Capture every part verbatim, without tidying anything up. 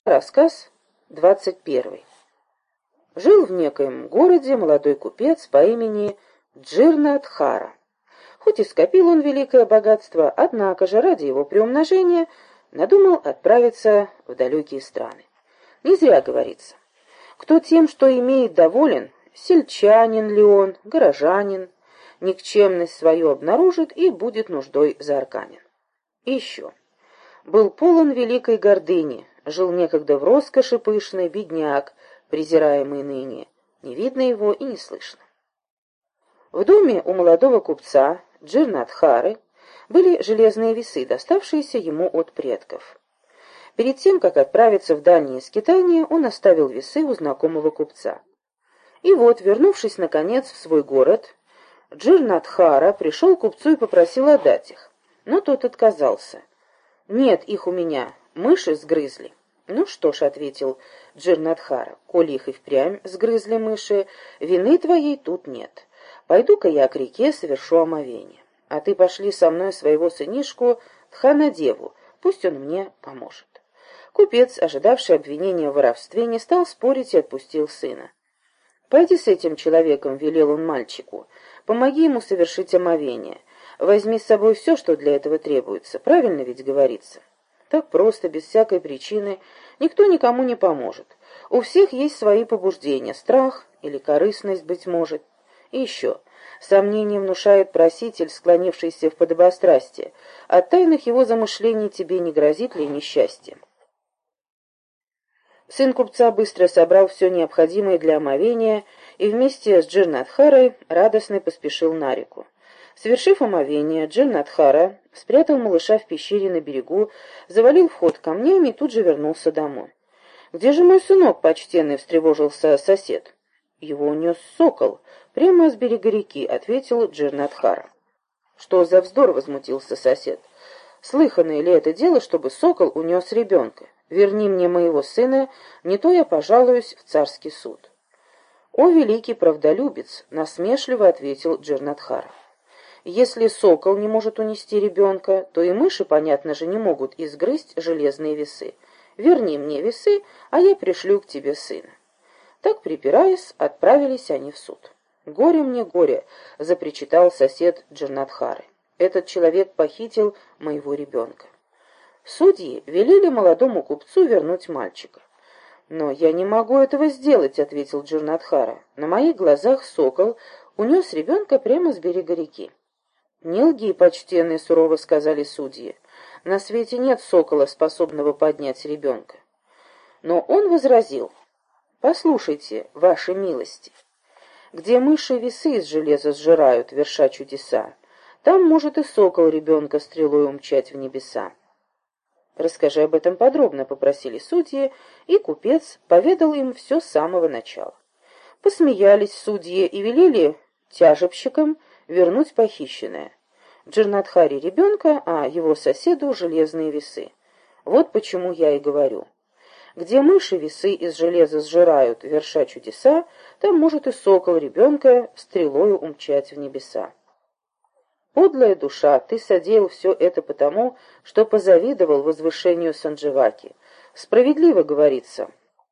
Рассказ двадцать первый. Жил в некоем городе молодой купец по имени Джирнадхара. Хоть и скопил он великое богатство, однако же ради его приумножения надумал отправиться в далекие страны. Не зря говорится: кто тем, что имеет, доволен, сельчанин ли он, горожанин, никчемность свою обнаружит и будет нуждой заарканен. И еще. Был полон великой гордыни, жил некогда в роскоши пышный бедняк, презираемый ныне, не видно его и не слышно. В доме у молодого купца Джирнадхары были железные весы, доставшиеся ему от предков. Перед тем, как отправиться в дальние скитания, он оставил весы у знакомого купца. И вот, вернувшись наконец в свой город, Джирнадхара пришел к купцу и попросил отдать их, но тот отказался. «Нет их у меня, мыши сгрызли». «Ну что ж», — ответил Джирнадхара, — «коли их и впрямь сгрызли мыши, вины твоей тут нет. Пойду-ка я к реке, совершу омовение. А ты пошли со мной своего сынишку Тханадеву, пусть он мне поможет». Купец, ожидавший обвинения в воровстве, не стал спорить и отпустил сына. «Пойди с этим человеком», — велел он мальчику, — «помоги ему совершить омовение. Возьми с собой все, что для этого требуется. Правильно ведь говорится?» Так просто, без всякой причины, никто никому не поможет. У всех есть свои побуждения, страх или корыстность, быть может. И еще, сомнение внушает проситель, склонившийся в подобострастие. От тайных его замышлений тебе не грозит ли несчастье? Сын купца быстро собрал все необходимое для омовения и вместе с Джирнадхарой радостно поспешил на реку. Совершив омовение, Джирнадхара спрятал малыша в пещере на берегу, завалил вход камнями и тут же вернулся домой. «Где же мой сынок почтенный?» — встревожился сосед. «Его унес сокол прямо с берега реки», — ответил Джирнадхара. «Что за вздор?» — возмутился сосед. «Слыханное ли это дело, чтобы сокол унес ребенка? Верни мне моего сына, не то я пожалуюсь в царский суд». «О, великий правдолюбец!» — насмешливо ответил Джирнадхара. «Если сокол не может унести ребенка, то и мыши, понятно же, не могут изгрызть железные весы. Верни мне весы, а я пришлю к тебе сына». Так, припираясь, отправились они в суд. «Горе мне, горе!» — запричитал сосед Джирнадхары. «Этот человек похитил моего ребенка». Судьи велели молодому купцу вернуть мальчика. «Но я не могу этого сделать», — ответил Джирнадхара. «На моих глазах сокол унес ребенка прямо с берега реки». «Не лги, почтенный», — сурово сказали судьи. «На свете нет сокола, способного поднять ребенка». Но он возразил: «Послушайте, ваши милости, где мыши весы из железа сжирают, верша чудеса, там может и сокол ребенка стрелой умчать в небеса». «Расскажи об этом подробно», — попросили судьи, и купец поведал им все с самого начала. Посмеялись судьи и велели тяжебщикам вернуть похищенное. Джирнадхаре ребенка, а его соседу железные весы. Вот почему я и говорю: где мыши весы из железа сжирают, верша чудеса, там может и сокол ребенка стрелою умчать в небеса. Подлая душа, ты содеял все это потому, что позавидовал возвышению Сандживаки. Справедливо говорится: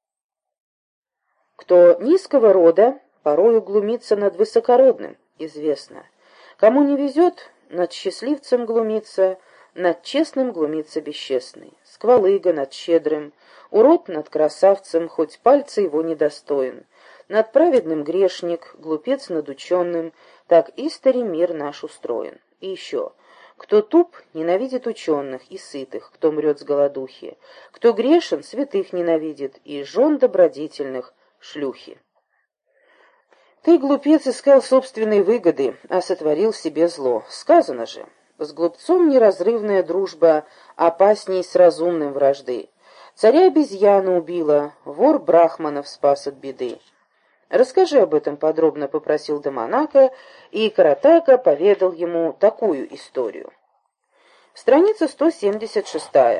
кто низкого рода, порою глумится над высокородным, известно. Кому не везет, над счастливцем глумится, над честным глумится бесчестный. Сквалыга над щедрым, урод над красавцем, хоть пальца его недостоин. Над праведным грешник, глупец над ученым, так истори мир наш устроен. И еще: кто туп, ненавидит ученых и сытых, кто мрет с голодухи, кто грешен, святых ненавидит, и жен добродетельных шлюхи. Ты, глупец, искал собственной выгоды, а сотворил себе зло. Сказано же: с глупцом неразрывная дружба опасней с разумным вражды. Царя обезьяна убила, вор брахманов спас от беды. «Расскажи об этом подробно», — попросил Даманака, и Каратака поведал ему такую историю. Страница сто семьдесят шесть.